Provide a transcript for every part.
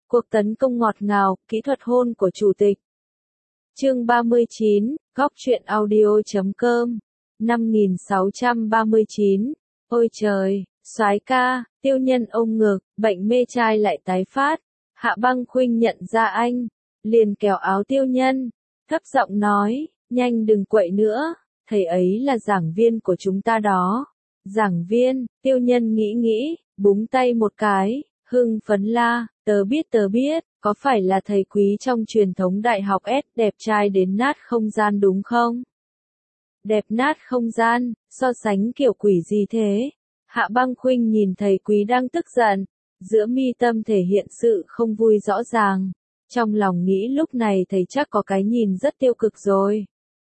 Cuộc tấn công ngọt ngào, kỹ thuật hôn của chủ tịch. Chương 39, Góc truyện audio.com. 5639. Ôi trời, soái ca, Tiêu Nhân ôm ngực, bệnh mê trai lại tái phát. Hạ Băng Khuynh nhận ra anh, liền kéo áo Tiêu Nhân, thấp giọng nói, nhanh đừng quậy nữa, thầy ấy là giảng viên của chúng ta đó. Giảng viên, Tiêu Nhân nghĩ, búng tay một cái, hưng phấn la, tớ biết, có phải là thầy quý trong truyền thống đại học S đẹp trai đến nát không gian đúng không? Đẹp nát không gian, so sánh kiểu quỷ gì thế? Hạ Băng Khuynh nhìn thầy quý đang tức giận, giữa mi tâm thể hiện sự không vui rõ ràng. Trong lòng nghĩ lúc này thầy chắc có cái nhìn rất tiêu cực rồi.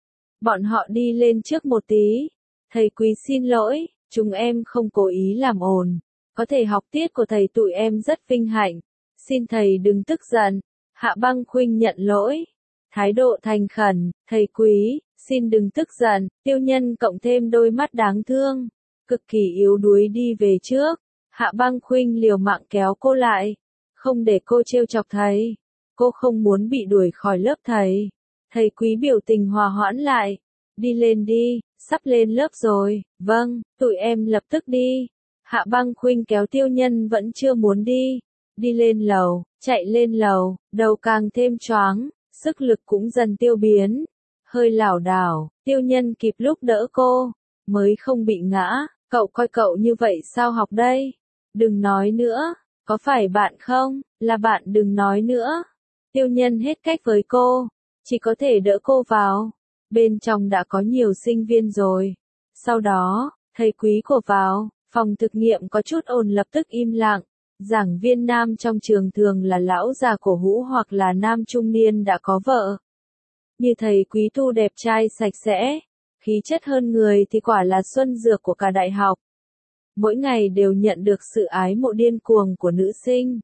Bọn họ đi lên trước một tí. Thầy quý xin lỗi, chúng em không cố ý làm ồn. Có thể học tiết của thầy tụi em rất vinh hạnh. Xin thầy đừng tức giận. Hạ Băng Khuynh nhận lỗi. Thái độ thành khẩn, thầy quý, xin đừng tức giận. Tiêu Nhân cộng thêm đôi mắt đáng thương, cực kỳ yếu đuối đi về trước. Hạ Băng Khuynh liều mạng kéo cô lại, không để cô trêu chọc thầy. Cô không muốn bị đuổi khỏi lớp thầy. Thầy quý biểu tình hòa hoãn lại. Đi lên đi, sắp lên lớp rồi. Vâng, tụi em lập tức đi. Hạ Băng Khuynh kéo Tiêu Nhân vẫn chưa muốn đi. Đi lên lầu, chạy lên lầu, đầu càng thêm choáng, sức lực cũng dần tiêu biến. Hơi lảo đảo, Tiêu Nhân kịp lúc đỡ cô, mới không bị ngã. Cậu coi cậu như vậy sao học đây? Đừng nói nữa, có phải bạn không? Là bạn đừng nói nữa. Tiêu Nhân hết cách với cô, chỉ có thể đỡ cô vào. Bên trong đã có nhiều sinh viên rồi. Sau đó, thầy quý của vào, phòng thực nghiệm có chút ồn lập tức im lặng. Giảng viên nam trong trường thường là lão già cổ hũ hoặc là nam trung niên đã có vợ. Như thầy quý thu đẹp trai sạch sẽ, khí chất hơn người thì quả là xuân dược của cả đại học. Mỗi ngày đều nhận được sự ái mộ điên cuồng của nữ sinh.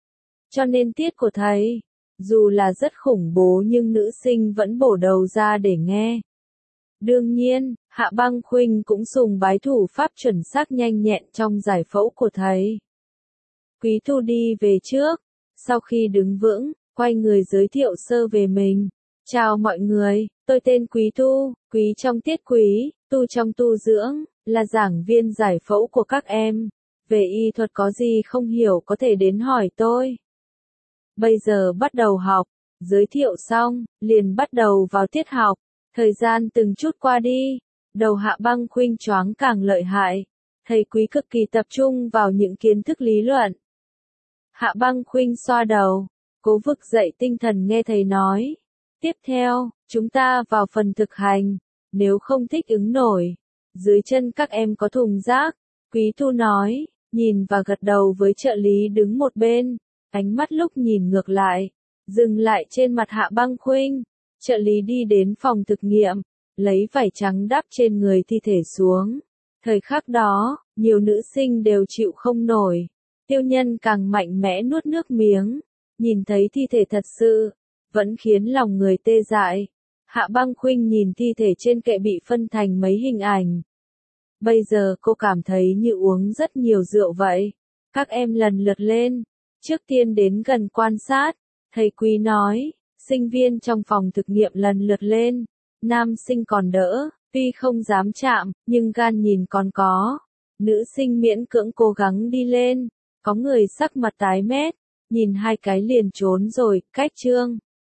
Cho nên tiết của thầy, dù là rất khủng bố nhưng nữ sinh vẫn bổ đầu ra để nghe. Đương nhiên, Hạ Băng Khuynh cũng sùng bái thủ pháp chuẩn xác nhanh nhẹn trong giải phẫu của thầy. Quý Thu đi về trước, sau khi đứng vững, quay người giới thiệu sơ về mình. Chào mọi người, tôi tên Quý Thu, quý trong tiết quý, tu trong tu dưỡng, là giảng viên giải phẫu của các em. Về y thuật có gì không hiểu có thể đến hỏi tôi. Bây giờ bắt đầu học, giới thiệu xong, liền bắt đầu vào tiết học. Thời gian từng chút qua đi, đầu Hạ Băng Khuynh choáng càng lợi hại. Thầy quý cực kỳ tập trung vào những kiến thức lý luận. Hạ Băng Khuynh xoa đầu, cố vực dậy tinh thần nghe thầy nói. Tiếp theo, chúng ta vào phần thực hành. Nếu không thích ứng nổi, dưới chân các em có thùng rác. Quý Thu nói, nhìn và gật đầu với trợ lý đứng một bên. Ánh mắt lúc nhìn ngược lại, dừng lại trên mặt Hạ Băng Khuynh. Trợ lý đi đến phòng thực nghiệm, lấy vải trắng đắp trên người thi thể xuống. Thời khắc đó, nhiều nữ sinh đều chịu không nổi. Tiêu Nhân càng mạnh mẽ nuốt nước miếng. Nhìn thấy thi thể thật sự, vẫn khiến lòng người tê dại. Hạ Băng Khuynh nhìn thi thể trên kệ bị phân thành mấy hình ảnh. Bây giờ cô cảm thấy như uống rất nhiều rượu vậy. Các em lần lượt lên. Trước tiên đến gần quan sát. Thầy quý nói, sinh viên trong phòng thực nghiệm lần lượt lên. Nam sinh còn đỡ, tuy không dám chạm, nhưng gan nhìn còn có. Nữ sinh miễn cưỡng cố gắng đi lên. Có người sắc mặt tái mét, nhìn hai cái liền trốn rồi, cách chương.